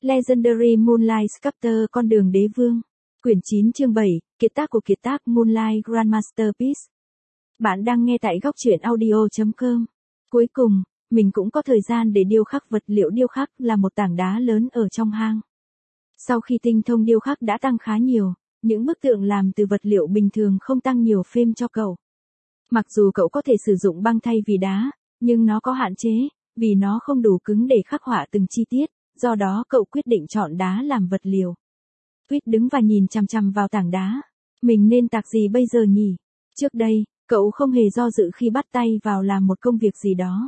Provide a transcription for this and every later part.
Legendary Moonlight Sculptor Con đường đế vương. Quyển 9 chương 7, kiệt tác của kiệt tác Moonlight Grand Masterpiece. Bạn đang nghe tại góc truyện audio.com. Cuối cùng, mình cũng có thời gian để điêu khắc vật liệu điêu khắc là một tảng đá lớn ở trong hang. Sau khi tinh thông điêu khắc đã tăng khá nhiều, những bức tượng làm từ vật liệu bình thường không tăng nhiều phêm cho cậu. Mặc dù cậu có thể sử dụng băng thay vì đá, nhưng nó có hạn chế, vì nó không đủ cứng để khắc họa từng chi tiết, do đó cậu quyết định chọn đá làm vật liệu. Tuyết đứng và nhìn chằm chằm vào tảng đá. Mình nên tạc gì bây giờ nhỉ? Trước đây, cậu không hề do dự khi bắt tay vào làm một công việc gì đó.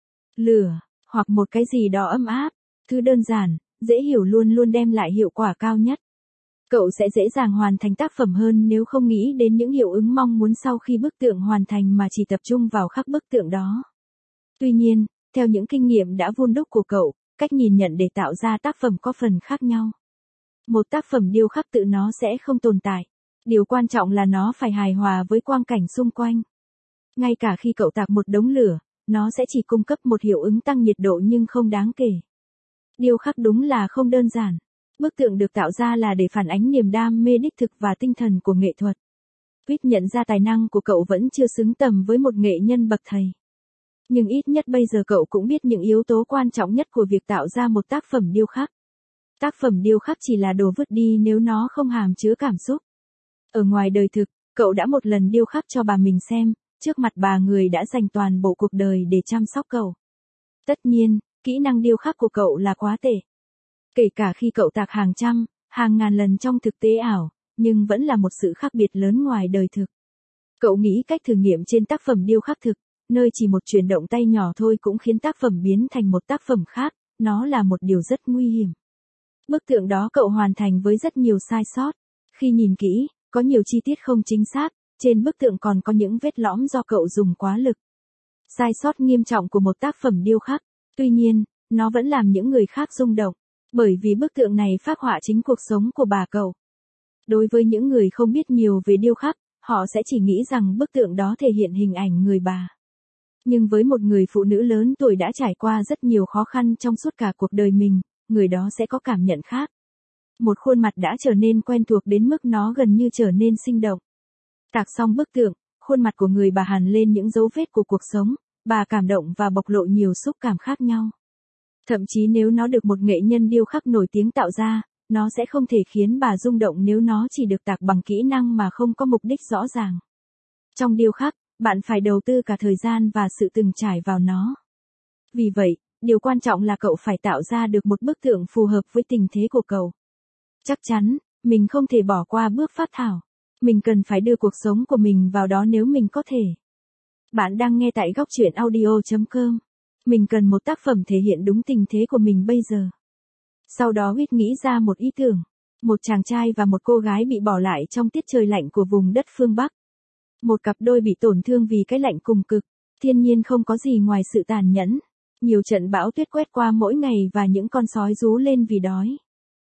Lửa, hoặc một cái gì đó ấm áp, thứ đơn giản, dễ hiểu luôn luôn đem lại hiệu quả cao nhất. Cậu sẽ dễ dàng hoàn thành tác phẩm hơn nếu không nghĩ đến những hiệu ứng mong muốn sau khi bức tượng hoàn thành mà chỉ tập trung vào khắc bức tượng đó. Tuy nhiên, theo những kinh nghiệm đã vun đúc của cậu, cách nhìn nhận để tạo ra tác phẩm có phần khác nhau. Một tác phẩm điêu khắc tự nó sẽ không tồn tại. Điều quan trọng là nó phải hài hòa với quang cảnh xung quanh. Ngay cả khi cậu tạc một đống lửa, nó sẽ chỉ cung cấp một hiệu ứng tăng nhiệt độ nhưng không đáng kể. Điêu khắc đúng là không đơn giản. Bức tượng được tạo ra là để phản ánh niềm đam mê đích thực và tinh thần của nghệ thuật. Quýt nhận ra tài năng của cậu vẫn chưa xứng tầm với một nghệ nhân bậc thầy. Nhưng ít nhất bây giờ cậu cũng biết những yếu tố quan trọng nhất của việc tạo ra một tác phẩm điêu khắc. Tác phẩm điêu khắc chỉ là đồ vứt đi nếu nó không hàm chứa cảm xúc. Ở ngoài đời thực, cậu đã một lần điêu khắc cho bà mình xem, trước mặt bà người đã dành toàn bộ cuộc đời để chăm sóc cậu. Tất nhiên, kỹ năng điêu khắc của cậu là quá tệ. Kể cả khi cậu tạc hàng trăm, hàng ngàn lần trong thực tế ảo, nhưng vẫn là một sự khác biệt lớn ngoài đời thực. Cậu nghĩ cách thử nghiệm trên tác phẩm điêu khắc thực, nơi chỉ một chuyển động tay nhỏ thôi cũng khiến tác phẩm biến thành một tác phẩm khác, nó là một điều rất nguy hiểm. Bức tượng đó cậu hoàn thành với rất nhiều sai sót. Khi nhìn kỹ, có nhiều chi tiết không chính xác, trên bức tượng còn có những vết lõm do cậu dùng quá lực. Sai sót nghiêm trọng của một tác phẩm điêu khắc, tuy nhiên, nó vẫn làm những người khác rung động, bởi vì bức tượng này phác họa chính cuộc sống của bà cậu. Đối với những người không biết nhiều về điêu khắc, họ sẽ chỉ nghĩ rằng bức tượng đó thể hiện hình ảnh người bà. Nhưng với một người phụ nữ lớn tuổi đã trải qua rất nhiều khó khăn trong suốt cả cuộc đời mình, người đó sẽ có cảm nhận khác. Một khuôn mặt đã trở nên quen thuộc đến mức nó gần như trở nên sinh động. Tạc xong bức tượng, khuôn mặt của người bà hằn lên những dấu vết của cuộc sống, bà cảm động và bộc lộ nhiều xúc cảm khác nhau. Thậm chí nếu nó được một nghệ nhân điêu khắc nổi tiếng tạo ra, nó sẽ không thể khiến bà rung động nếu nó chỉ được tạc bằng kỹ năng mà không có mục đích rõ ràng. Trong điêu khắc, bạn phải đầu tư cả thời gian và sự từng trải vào nó. Vì vậy, điều quan trọng là cậu phải tạo ra được một bức tượng phù hợp với tình thế của cậu. Chắc chắn, mình không thể bỏ qua bước phác thảo. Mình cần phải đưa cuộc sống của mình vào đó nếu mình có thể. Bạn đang nghe tại góc truyện audio.com. Mình cần một tác phẩm thể hiện đúng tình thế của mình bây giờ. Sau đó Huyết nghĩ ra một ý tưởng. Một chàng trai và một cô gái bị bỏ lại trong tiết trời lạnh của vùng đất phương Bắc. Một cặp đôi bị tổn thương vì cái lạnh cùng cực. Thiên nhiên không có gì ngoài sự tàn nhẫn. Nhiều trận bão tuyết quét qua mỗi ngày và những con sói rú lên vì đói.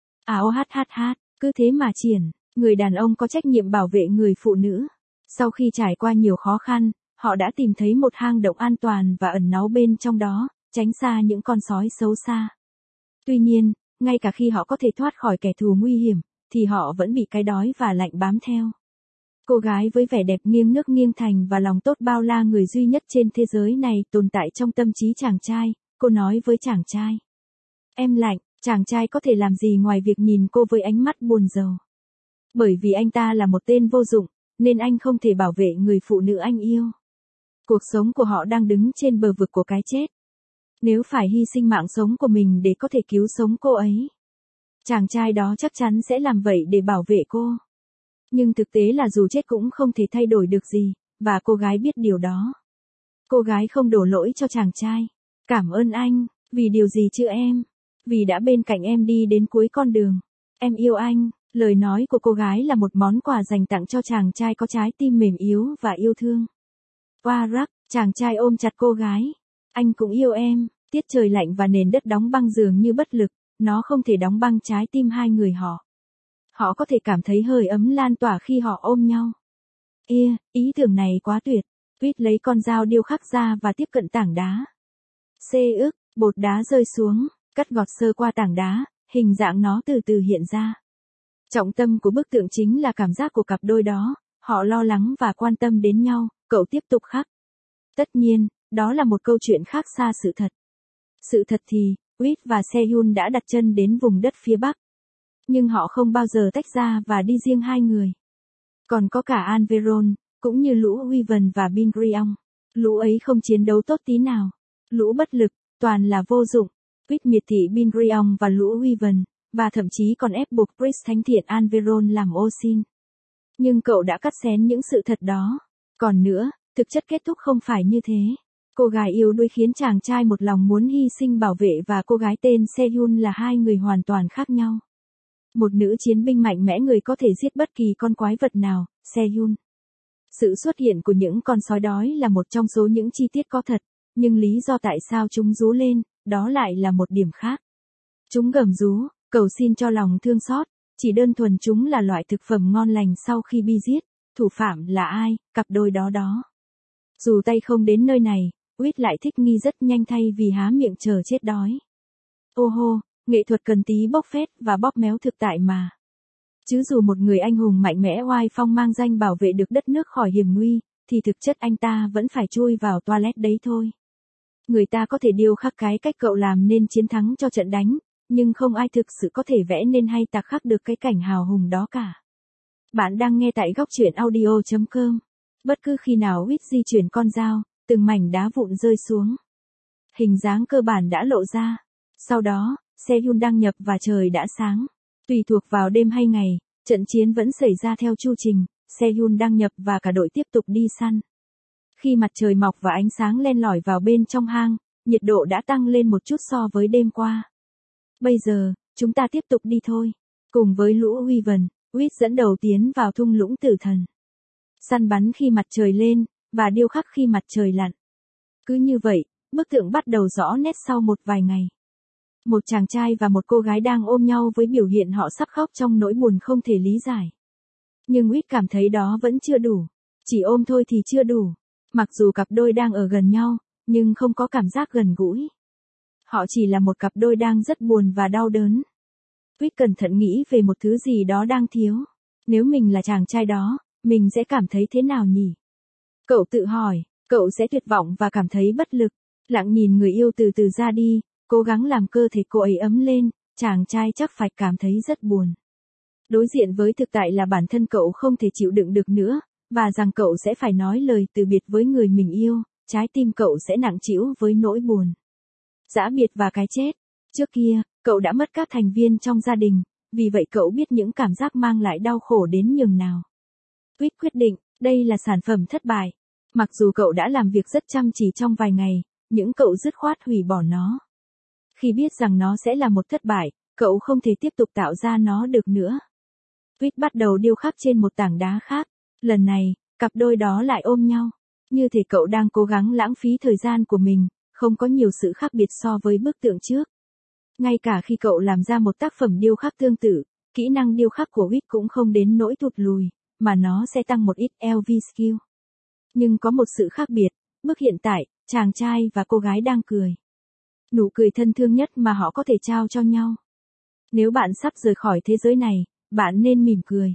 Cứ thế mà triển, người đàn ông có trách nhiệm bảo vệ người phụ nữ. Sau khi trải qua nhiều khó khăn, họ đã tìm thấy một hang động an toàn và ẩn náu bên trong đó, tránh xa những con sói xấu xa. Tuy nhiên, ngay cả khi họ có thể thoát khỏi kẻ thù nguy hiểm, thì họ vẫn bị cái đói và lạnh bám theo. Cô gái với vẻ đẹp nghiêng nước nghiêng thành và lòng tốt bao la người duy nhất trên thế giới này tồn tại trong tâm trí chàng trai, cô nói với chàng trai. Em lạnh, chàng trai có thể làm gì ngoài việc nhìn cô với ánh mắt buồn rầu. Bởi vì anh ta là một tên vô dụng, nên anh không thể bảo vệ người phụ nữ anh yêu. Cuộc sống của họ đang đứng trên bờ vực của cái chết. Nếu phải hy sinh mạng sống của mình để có thể cứu sống cô ấy, chàng trai đó chắc chắn sẽ làm vậy để bảo vệ cô. Nhưng thực tế là dù chết cũng không thể thay đổi được gì, và cô gái biết điều đó. Cô gái không đổ lỗi cho chàng trai. Cảm ơn anh, vì điều gì chứ em? Vì đã bên cạnh em đi đến cuối con đường. Em yêu anh. Lời nói của cô gái là một món quà dành tặng cho chàng trai có trái tim mềm yếu và yêu thương. Warak, chàng trai ôm chặt cô gái. Anh cũng yêu em. Tiết trời lạnh và nền đất đóng băng dường như bất lực, nó không thể đóng băng trái tim hai người họ. Họ có thể cảm thấy hơi ấm lan tỏa khi họ ôm nhau. Ý tưởng này quá tuyệt. Tuyết lấy con dao điêu khắc ra và tiếp cận tảng đá. Bột đá rơi xuống, cắt gọt sơ qua tảng đá, hình dạng nó từ từ hiện ra. Trọng tâm của bức tượng chính là cảm giác của cặp đôi đó, họ lo lắng và quan tâm đến nhau, cậu tiếp tục khắc. Tất nhiên, đó là một câu chuyện khác xa sự thật. Sự thật thì, Wit và Sehun đã đặt chân đến vùng đất phía Bắc. Nhưng họ không bao giờ tách ra và đi riêng hai người. Còn có cả An Veron, cũng như lũ Weaven và Bin Gryong. Lũ ấy không chiến đấu tốt tí nào. Lũ bất lực, toàn là vô dụng. Wit miệt thị Bin Gryong và lũ Weaven, và thậm chí còn ép buộc Priest thánh thiện An Veron làm ô xin. Nhưng cậu đã cắt xén những sự thật đó. Còn nữa, thực chất kết thúc không phải như thế. Cô gái yếu đuối khiến chàng trai một lòng muốn hy sinh bảo vệ và cô gái tên Sehun là hai người hoàn toàn khác nhau. Một nữ chiến binh mạnh mẽ người có thể giết bất kỳ con quái vật nào, Sehun. Sự xuất hiện của những con sói đói là một trong số những chi tiết có thật, nhưng lý do tại sao chúng rú lên, đó lại là một điểm khác. Chúng gầm rú, cầu xin cho lòng thương xót, chỉ đơn thuần chúng là loại thực phẩm ngon lành sau khi bị giết. Thủ phạm là ai, cặp đôi đó. Dù tay không đến nơi này, Wit lại thích nghi rất nhanh thay vì há miệng chờ chết đói. Ô hô, nghệ thuật cần tí bóc phét và bóp méo thực tại mà. Chứ dù một người anh hùng mạnh mẽ oai phong mang danh bảo vệ được đất nước khỏi hiểm nguy, thì thực chất anh ta vẫn phải chui vào toilet đấy thôi. Người ta có thể điêu khắc cái cách cậu làm nên chiến thắng cho trận đánh, nhưng không ai thực sự có thể vẽ nên hay tạc khắc được cái cảnh hào hùng đó cả. Bạn đang nghe tại góc truyện audio.com. Bất cứ khi nào Wit di chuyển con dao, từng mảnh đá vụn rơi xuống. Hình dáng cơ bản đã lộ ra. Sau đó, Sehun đăng nhập và trời đã sáng. Tùy thuộc vào đêm hay ngày, trận chiến vẫn xảy ra theo chu trình. Sehun đăng nhập và cả đội tiếp tục đi săn. Khi mặt trời mọc và ánh sáng len lỏi vào bên trong hang, nhiệt độ đã tăng lên một chút so với đêm qua. Bây giờ, chúng ta tiếp tục đi thôi. Cùng với lũ Weaven, Wit dẫn đầu tiến vào thung lũng tử thần. Săn bắn khi mặt trời lên, và điêu khắc khi mặt trời lặn. Cứ như vậy, bức tượng bắt đầu rõ nét sau một vài ngày. Một chàng trai và một cô gái đang ôm nhau với biểu hiện họ sắp khóc trong nỗi buồn không thể lý giải. Nhưng Wit cảm thấy đó vẫn chưa đủ. Chỉ ôm thôi thì chưa đủ. Mặc dù cặp đôi đang ở gần nhau, nhưng không có cảm giác gần gũi. Họ chỉ là một cặp đôi đang rất buồn và đau đớn. Wit cẩn thận nghĩ về một thứ gì đó đang thiếu. Nếu mình là chàng trai đó, mình sẽ cảm thấy thế nào nhỉ? Cậu tự hỏi, cậu sẽ tuyệt vọng và cảm thấy bất lực. Lặng nhìn người yêu từ từ ra đi, cố gắng làm cơ thể cô ấy ấm lên, chàng trai chắc phải cảm thấy rất buồn. Đối diện với thực tại là bản thân cậu không thể chịu đựng được nữa, và rằng cậu sẽ phải nói lời từ biệt với người mình yêu, trái tim cậu sẽ nặng trĩu với nỗi buồn. Giã biệt và cái chết. Trước kia, cậu đã mất các thành viên trong gia đình, vì vậy cậu biết những cảm giác mang lại đau khổ đến nhường nào. Wit quyết định, đây là sản phẩm thất bại. Mặc dù cậu đã làm việc rất chăm chỉ trong vài ngày, nhưng cậu dứt khoát hủy bỏ nó. Khi biết rằng nó sẽ là một thất bại, cậu không thể tiếp tục tạo ra nó được nữa. Wit bắt đầu điêu khắc trên một tảng đá khác. Lần này, cặp đôi đó lại ôm nhau. Như thể cậu đang cố gắng lãng phí thời gian của mình, không có nhiều sự khác biệt so với bức tượng trước. Ngay cả khi cậu làm ra một tác phẩm điêu khắc tương tự, kỹ năng điêu khắc của Wit cũng không đến nỗi tụt lùi, mà nó sẽ tăng một ít LV skill. Nhưng có một sự khác biệt, bước hiện tại, chàng trai và cô gái đang cười. Nụ cười thân thương nhất mà họ có thể trao cho nhau. Nếu bạn sắp rời khỏi thế giới này, bạn nên mỉm cười.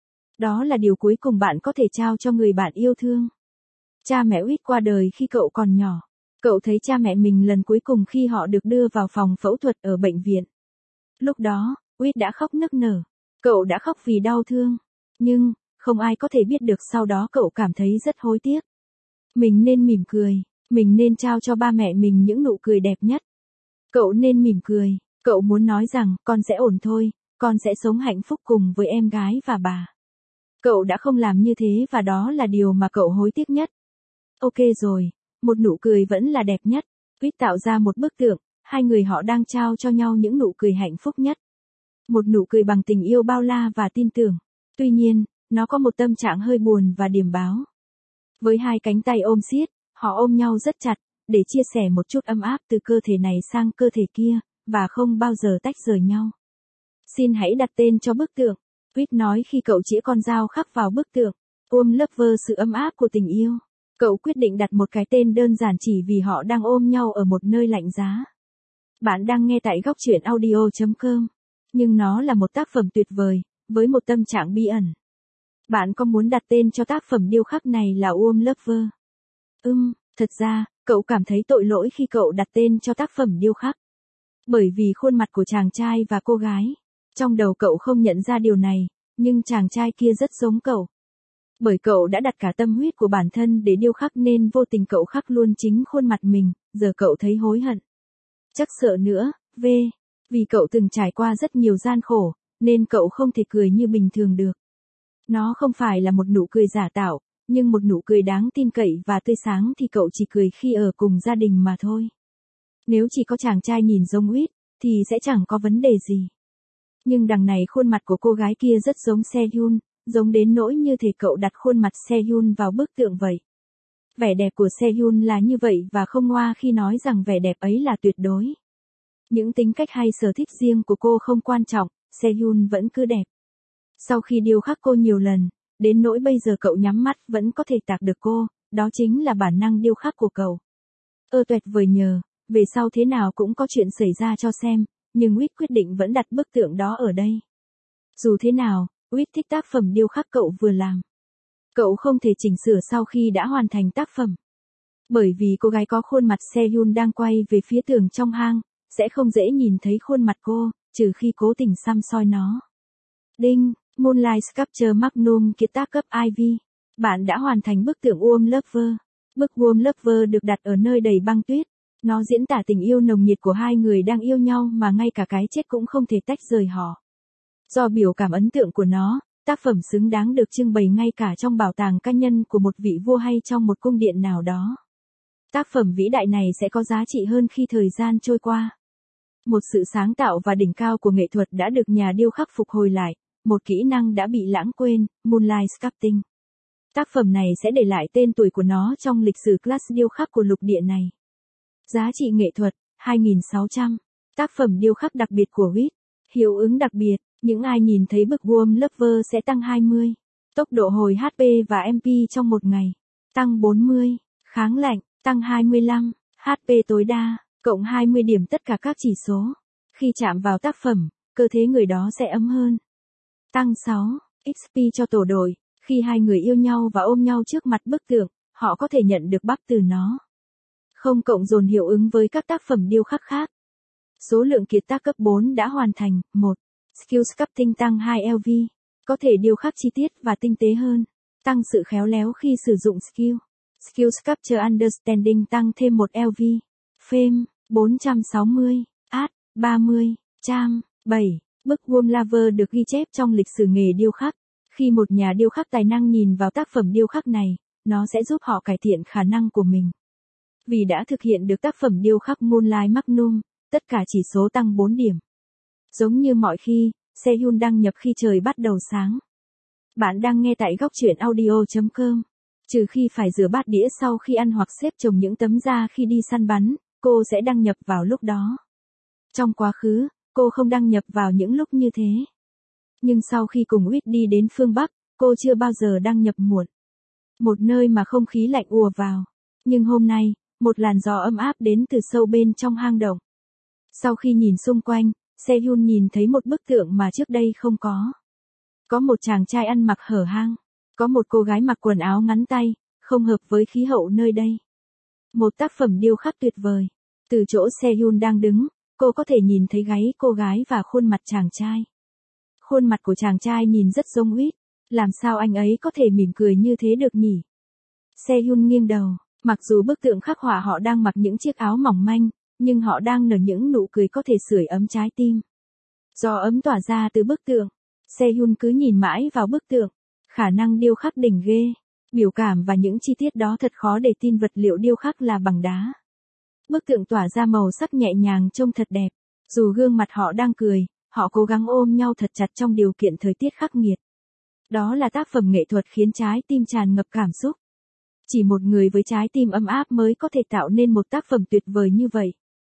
Đó là điều cuối cùng bạn có thể trao cho người bạn yêu thương. Cha mẹ Wit qua đời khi cậu còn nhỏ. Cậu thấy cha mẹ mình lần cuối cùng khi họ được đưa vào phòng phẫu thuật ở bệnh viện. Lúc đó, Wit đã khóc nức nở. Cậu đã khóc vì đau thương. Nhưng, không ai có thể biết được sau đó cậu cảm thấy rất hối tiếc. Mình nên mỉm cười. Mình nên trao cho ba mẹ mình những nụ cười đẹp nhất. Cậu nên mỉm cười. Cậu muốn nói rằng, con sẽ ổn thôi. Con sẽ sống hạnh phúc cùng với em gái và bà. Cậu đã không làm như thế và đó là điều mà cậu hối tiếc nhất. Ok rồi, một nụ cười vẫn là đẹp nhất. Wit tạo ra một bức tượng, hai người họ đang trao cho nhau những nụ cười hạnh phúc nhất. Một nụ cười bằng tình yêu bao la và tin tưởng. Tuy nhiên, nó có một tâm trạng hơi buồn và điềm báo. Với hai cánh tay ôm siết, họ ôm nhau rất chặt, để chia sẻ một chút ấm áp từ cơ thể này sang cơ thể kia, và không bao giờ tách rời nhau. Xin hãy đặt tên cho bức tượng. Wit nói khi cậu chĩa con dao khắc vào bức tượng. Ôm lover sự ấm áp của tình yêu. Cậu quyết định đặt một cái tên đơn giản chỉ vì họ đang ôm nhau ở một nơi lạnh giá. Bạn đang nghe tại góc truyện audio.com. Nhưng nó là một tác phẩm tuyệt vời, với một tâm trạng bí ẩn. Bạn có muốn đặt tên cho tác phẩm điêu khắc này là Warm Lover? Thật ra, cậu cảm thấy tội lỗi khi cậu đặt tên cho tác phẩm điêu khắc. Bởi vì khuôn mặt của chàng trai và cô gái. Trong đầu cậu không nhận ra điều này, nhưng chàng trai kia rất giống cậu. Bởi cậu đã đặt cả tâm huyết của bản thân để điêu khắc nên vô tình cậu khắc luôn chính khuôn mặt mình, giờ cậu thấy hối hận. Chắc sợ nữa, vì cậu từng trải qua rất nhiều gian khổ, nên cậu không thể cười như bình thường được. Nó không phải là một nụ cười giả tạo, nhưng một nụ cười đáng tin cậy và tươi sáng thì cậu chỉ cười khi ở cùng gia đình mà thôi. Nếu chỉ có chàng trai nhìn giống Uyết, thì sẽ chẳng có vấn đề gì. Nhưng đằng này khuôn mặt của cô gái kia rất giống Sehun, giống đến nỗi như thể cậu đặt khuôn mặt Sehun vào bức tượng vậy. Vẻ đẹp của Sehun là như vậy và không ngoa khi nói rằng vẻ đẹp ấy là tuyệt đối. Những tính cách hay sở thích riêng của cô không quan trọng, Sehun vẫn cứ đẹp. Sau khi điêu khắc cô nhiều lần, đến nỗi bây giờ cậu nhắm mắt vẫn có thể tạc được cô, đó chính là bản năng điêu khắc của cậu. Tuyệt vời nhờ, về sau thế nào cũng có chuyện xảy ra cho xem, nhưng Uyết quyết định vẫn đặt bức tượng đó ở đây. Dù thế nào, Uyết thích tác phẩm điêu khắc cậu vừa làm. Cậu không thể chỉnh sửa sau khi đã hoàn thành tác phẩm. Bởi vì cô gái có khuôn mặt Sehun đang quay về phía tường trong hang, sẽ không dễ nhìn thấy khuôn mặt cô, trừ khi cố tình xăm soi nó. Đinh, Moonlight Sculpture Magnum kiệt tác cấp Ivy. Bạn đã hoàn thành bức tượng Warm Lover. Bức Warm Lover được đặt ở nơi đầy băng tuyết. Nó diễn tả tình yêu nồng nhiệt của hai người đang yêu nhau mà ngay cả cái chết cũng không thể tách rời họ. Do biểu cảm ấn tượng của nó, tác phẩm xứng đáng được trưng bày ngay cả trong bảo tàng cá nhân của một vị vua hay trong một cung điện nào đó. Tác phẩm vĩ đại này sẽ có giá trị hơn khi thời gian trôi qua. Một sự sáng tạo và đỉnh cao của nghệ thuật đã được nhà điêu khắc phục hồi lại, một kỹ năng đã bị lãng quên, Moonlight Sculpting. Tác phẩm này sẽ để lại tên tuổi của nó trong lịch sử class điêu khắc của lục địa này. Giá trị nghệ thuật, 2.600. Tác phẩm điêu khắc đặc biệt của Uyết. Hiệu ứng đặc biệt, những ai nhìn thấy bức Warm Lover sẽ tăng 20. Tốc độ hồi HP và MP trong một ngày. Tăng 40. Kháng lạnh, tăng 25. HP tối đa, cộng 20 điểm tất cả các chỉ số. Khi chạm vào tác phẩm, cơ thể người đó sẽ ấm hơn. Tăng 6. XP cho tổ đội. Khi hai người yêu nhau và ôm nhau trước mặt bức tượng, họ có thể nhận được bắp từ nó. Không cộng dồn hiệu ứng với các tác phẩm điêu khắc khác. Số lượng kiệt tác cấp 4 đã hoàn thành. 1. Skill Sculpting tăng 2 LV. Có thể điêu khắc chi tiết và tinh tế hơn. Tăng sự khéo léo khi sử dụng skill. Skill Sculpture Understanding tăng thêm 1 LV. Fame, 460. Art, 30. Charm, 7. Bức Warm Lover được ghi chép trong lịch sử nghề điêu khắc. Khi một nhà điêu khắc tài năng nhìn vào tác phẩm điêu khắc này, nó sẽ giúp họ cải thiện khả năng của mình. Vì đã thực hiện được tác phẩm điêu khắc Moonlight Magnum, tất cả chỉ số tăng 4 điểm. Giống như mọi khi, Sehun đăng nhập khi trời bắt đầu sáng. Bạn đang nghe tại góc truyện audio.com. Trừ khi phải rửa bát đĩa sau khi ăn hoặc xếp chồng những tấm da khi đi săn bắn, cô sẽ đăng nhập vào lúc đó. Trong quá khứ, cô không đăng nhập vào những lúc như thế. Nhưng sau khi cùng Uyết đi đến phương Bắc, cô chưa bao giờ đăng nhập muộn. Một nơi mà không khí lạnh ùa vào. Nhưng hôm nay, một làn gió ấm áp đến từ sâu bên trong hang động. Sau khi nhìn xung quanh, Sehun nhìn thấy một bức tượng mà trước đây không có. Có một chàng trai ăn mặc hở hang. Có một cô gái mặc quần áo ngắn tay, không hợp với khí hậu nơi đây. Một tác phẩm điêu khắc tuyệt vời. Từ chỗ Sehun đang đứng, cô có thể nhìn thấy gáy cô gái và khuôn mặt chàng trai. Khuôn mặt của chàng trai nhìn rất giống Uyết. Làm sao anh ấy có thể mỉm cười như thế được nhỉ? Sehun nghiêng đầu. Mặc dù bức tượng khắc họa họ đang mặc những chiếc áo mỏng manh, nhưng họ đang nở những nụ cười có thể sưởi ấm trái tim. Gió ấm tỏa ra từ bức tượng. Sehun cứ nhìn mãi vào bức tượng. Khả năng điêu khắc đỉnh ghê. Biểu cảm và những chi tiết đó thật khó để tin vật liệu điêu khắc là bằng đá. Bức tượng tỏa ra màu sắc nhẹ nhàng trông thật đẹp. Dù gương mặt họ đang cười, họ cố gắng ôm nhau thật chặt trong điều kiện thời tiết khắc nghiệt. Đó là tác phẩm nghệ thuật khiến trái tim tràn ngập cảm xúc. Chỉ một người với trái tim ấm áp mới có thể tạo nên một tác phẩm tuyệt vời như vậy.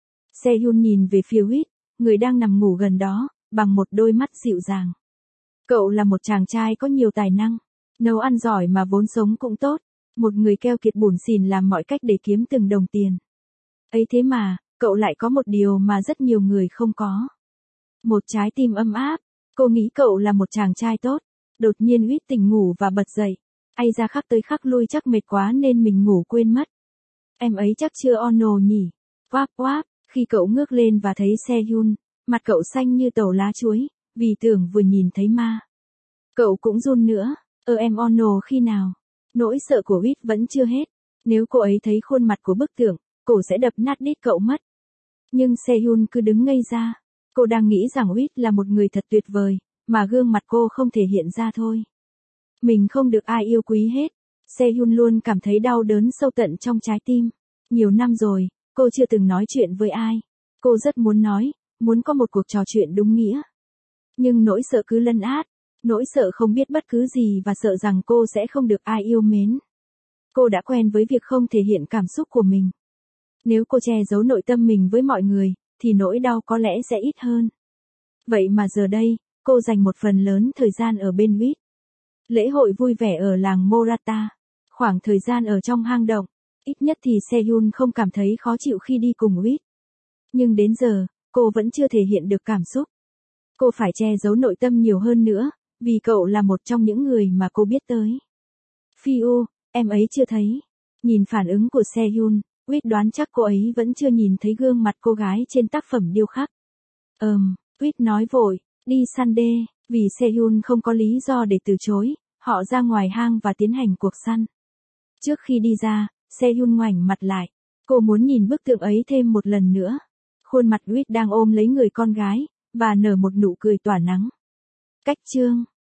Sehun nhìn về phía Uyết, người đang nằm ngủ gần đó, bằng một đôi mắt dịu dàng. Cậu là một chàng trai có nhiều tài năng, nấu ăn giỏi mà vốn sống cũng tốt, một người keo kiệt bủn xỉn làm mọi cách để kiếm từng đồng tiền. Ấy thế mà, cậu lại có một điều mà rất nhiều người không có. Một trái tim ấm áp. Cô nghĩ cậu là một chàng trai tốt. Đột nhiên Huyết tỉnh ngủ và bật dậy. Ai ra khắc tới khắc lui chắc mệt quá nên mình ngủ quên mất. Em ấy chắc chưa ono nhỉ. Quáp quáp, khi cậu ngước lên và thấy Sehun, mặt cậu xanh như tàu lá chuối, vì tưởng vừa nhìn thấy ma. Cậu cũng run nữa. Em ono khi nào? Nỗi sợ của Huyết vẫn chưa hết. Nếu cô ấy thấy khuôn mặt của bức tượng, cô sẽ đập nát đít cậu mất. Nhưng Sehun cứ đứng ngây ra. Cô đang nghĩ rằng Huyết là một người thật tuyệt vời, mà gương mặt cô không thể hiện ra thôi. Mình không được ai yêu quý hết. Sehun luôn cảm thấy đau đớn sâu tận trong trái tim. Nhiều năm rồi, cô chưa từng nói chuyện với ai. Cô rất muốn nói, muốn có một cuộc trò chuyện đúng nghĩa. Nhưng nỗi sợ cứ lấn át. Nỗi sợ không biết bất cứ gì và sợ rằng cô sẽ không được ai yêu mến. Cô đã quen với việc không thể hiện cảm xúc của mình. Nếu cô che giấu nội tâm mình với mọi người, thì nỗi đau có lẽ sẽ ít hơn. Vậy mà giờ đây, cô dành một phần lớn thời gian ở bên Huyết. Lễ hội vui vẻ ở làng Morata. Khoảng thời gian ở trong hang động. Ít nhất thì Sehun không cảm thấy khó chịu khi đi cùng Huyết. Nhưng đến giờ, cô vẫn chưa thể hiện được cảm xúc. Cô phải che giấu nội tâm nhiều hơn nữa, vì cậu là một trong những người mà cô biết tới. Phiu, em ấy chưa thấy. Nhìn phản ứng của Sehun, Huyết đoán chắc cô ấy vẫn chưa nhìn thấy gương mặt cô gái trên tác phẩm điêu khắc. Huyết nói vội, đi săn đê, vì Sehun không có lý do để từ chối, họ ra ngoài hang và tiến hành cuộc săn. Trước khi đi ra, Sehun ngoảnh mặt lại. Cô muốn nhìn bức tượng ấy thêm một lần nữa. Khuôn mặt Huyết đang ôm lấy người con gái, và nở một nụ cười tỏa nắng. Cách chương